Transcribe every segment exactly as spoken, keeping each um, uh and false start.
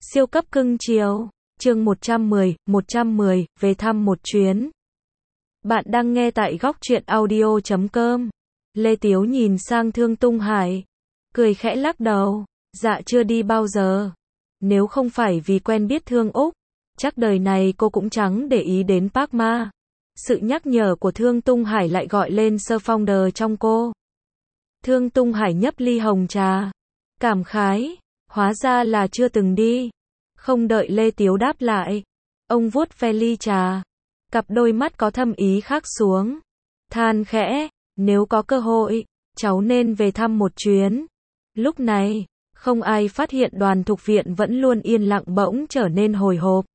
Siêu cấp cưng chiều. Chương một trăm mười, một trăm mười, về thăm một chuyến. Bạn đang nghe tại góc truyện audio chấm com. Lê Tiếu nhìn sang Thương Tung Hải, cười khẽ lắc đầu, dạ chưa đi bao giờ. Nếu không phải vì quen biết Thương Úc, chắc đời này cô cũng chẳng để ý đến Park Ma. Sự nhắc nhở của Thương Tung Hải lại gọi lên Sơ Founder trong cô. Thương Tung Hải nhấp ly hồng trà, cảm khái, hóa ra là chưa từng đi. Không đợi Lê Tiếu đáp lại, ông vuốt ve ly trà, cặp đôi mắt có thâm ý khác xuống, than khẽ, nếu có cơ hội, cháu nên về thăm một chuyến. Lúc này, không ai phát hiện Đoàn Thục Viện vẫn luôn yên lặng bỗng trở nên hồi hộp.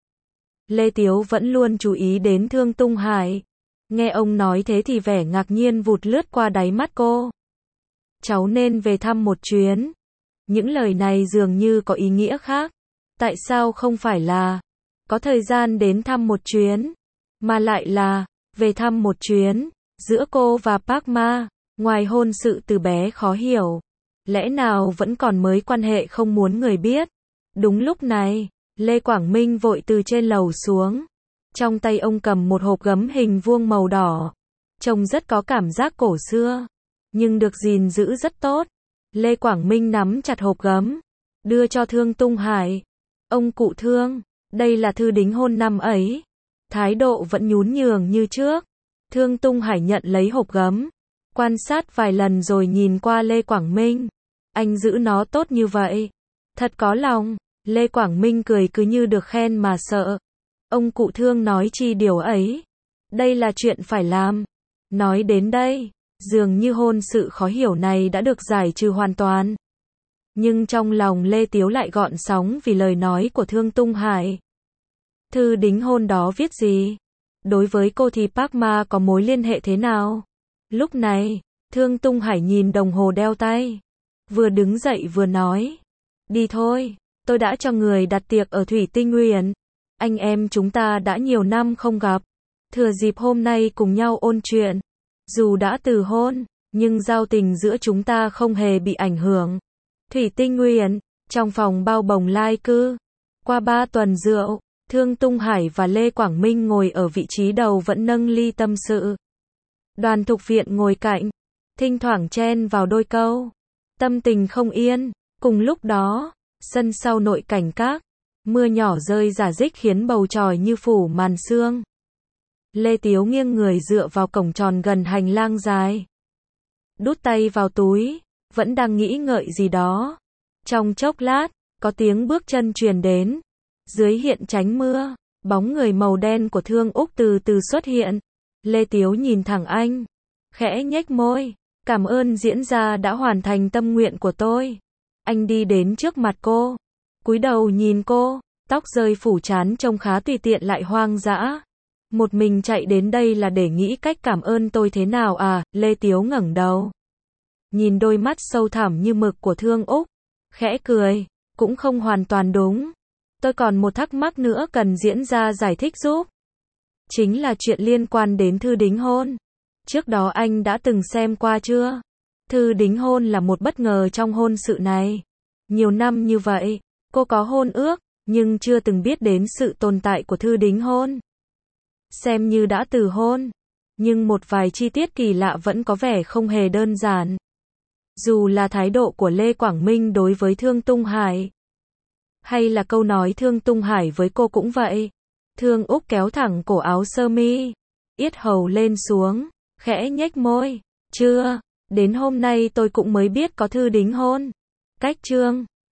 Lê Tiếu vẫn luôn chú ý đến Thương Tung Hải. Nghe ông nói thế thì vẻ ngạc nhiên vụt lướt qua đáy mắt cô. Cháu nên về thăm một chuyến. Những lời này dường như có ý nghĩa khác. Tại sao không phải là có thời gian đến thăm một chuyến, mà lại là về thăm một chuyến? Giữa cô và Park Ma, ngoài hôn sự từ bé khó hiểu, lẽ nào vẫn còn mới quan hệ không muốn người biết? Đúng lúc này, Lê Quảng Minh vội từ trên lầu xuống. Trong tay ông cầm một hộp gấm hình vuông màu đỏ, trông rất có cảm giác cổ xưa, nhưng được gìn giữ rất tốt. Lê Quảng Minh nắm chặt hộp gấm, đưa cho Thương Tung Hải. Ông cụ Thương, đây là thư đính hôn năm ấy. Thái độ vẫn nhún nhường như trước. Thương Tung Hải nhận lấy hộp gấm, quan sát vài lần rồi nhìn qua Lê Quảng Minh. Anh giữ nó tốt như vậy, thật có lòng. Lê Quảng Minh cười cứ như được khen mà sợ. Ông cụ Thương nói chi điều ấy? Đây là chuyện phải làm. Nói đến đây, dường như hôn sự khó hiểu này đã được giải trừ hoàn toàn. Nhưng trong lòng Lê Tiếu lại gợn sóng vì lời nói của Thương Tung Hải. Thư đính hôn đó viết gì? Đối với cô thì Park Ma có mối liên hệ thế nào? Lúc này, Thương Tung Hải nhìn đồng hồ đeo tay, vừa đứng dậy vừa nói. Đi thôi, tôi đã cho người đặt tiệc ở Thủy Tinh Uyển. Anh em chúng ta đã nhiều năm không gặp. Thừa dịp hôm nay cùng nhau ôn chuyện. Dù đã từ hôn, nhưng giao tình giữa chúng ta không hề bị ảnh hưởng. Thủy Tinh Uyển, trong phòng bao bồng lai cư. Qua ba tuần rượu, Thương Tung Hải và Lê Quảng Minh ngồi ở vị trí đầu vẫn nâng ly tâm sự. Đoàn Thục Viện ngồi cạnh, thỉnh thoảng chen vào đôi câu. Tâm tình không yên. Cùng lúc đó, sân sau nội cảnh các, mưa nhỏ rơi rả rích khiến bầu trời như phủ màn sương. Lê Tiếu nghiêng người dựa vào cổng tròn gần hành lang dài, đút tay vào túi, vẫn đang nghĩ ngợi gì đó. Trong chốc lát, có tiếng bước chân truyền đến. Dưới hiện tránh mưa, bóng người màu đen của Thương Úc từ từ xuất hiện. Lê Tiếu nhìn thẳng anh, khẽ nhếch môi. Cảm ơn diễn gia đã hoàn thành tâm nguyện của tôi. Anh đi đến trước mặt cô, cúi đầu nhìn cô, tóc rơi phủ trán trông khá tùy tiện lại hoang dã. Một mình chạy đến đây là để nghĩ cách cảm ơn tôi thế nào à? Lê Tiếu ngẩng đầu, nhìn đôi mắt sâu thẳm như mực của Thương Úc, khẽ cười, cũng không hoàn toàn đúng. Tôi còn một thắc mắc nữa cần diễn gia giải thích giúp. Chính là chuyện liên quan đến thư đính hôn. Trước đó anh đã từng xem qua chưa? Thư đính hôn là một bất ngờ trong hôn sự này. Nhiều năm như vậy, cô có hôn ước, nhưng chưa từng biết đến sự tồn tại của thư đính hôn. Xem như đã từ hôn, nhưng một vài chi tiết kỳ lạ vẫn có vẻ không hề đơn giản. Dù là thái độ của Lê Quảng Minh đối với Thương Tung Hải, hay là câu nói Thương Tung Hải với cô cũng vậy. Thương Úc kéo thẳng cổ áo sơ mi, yết hầu lên xuống, khẽ nhếch môi. Chưa, đến hôm nay tôi cũng mới biết có thư đính hôn. Cách chương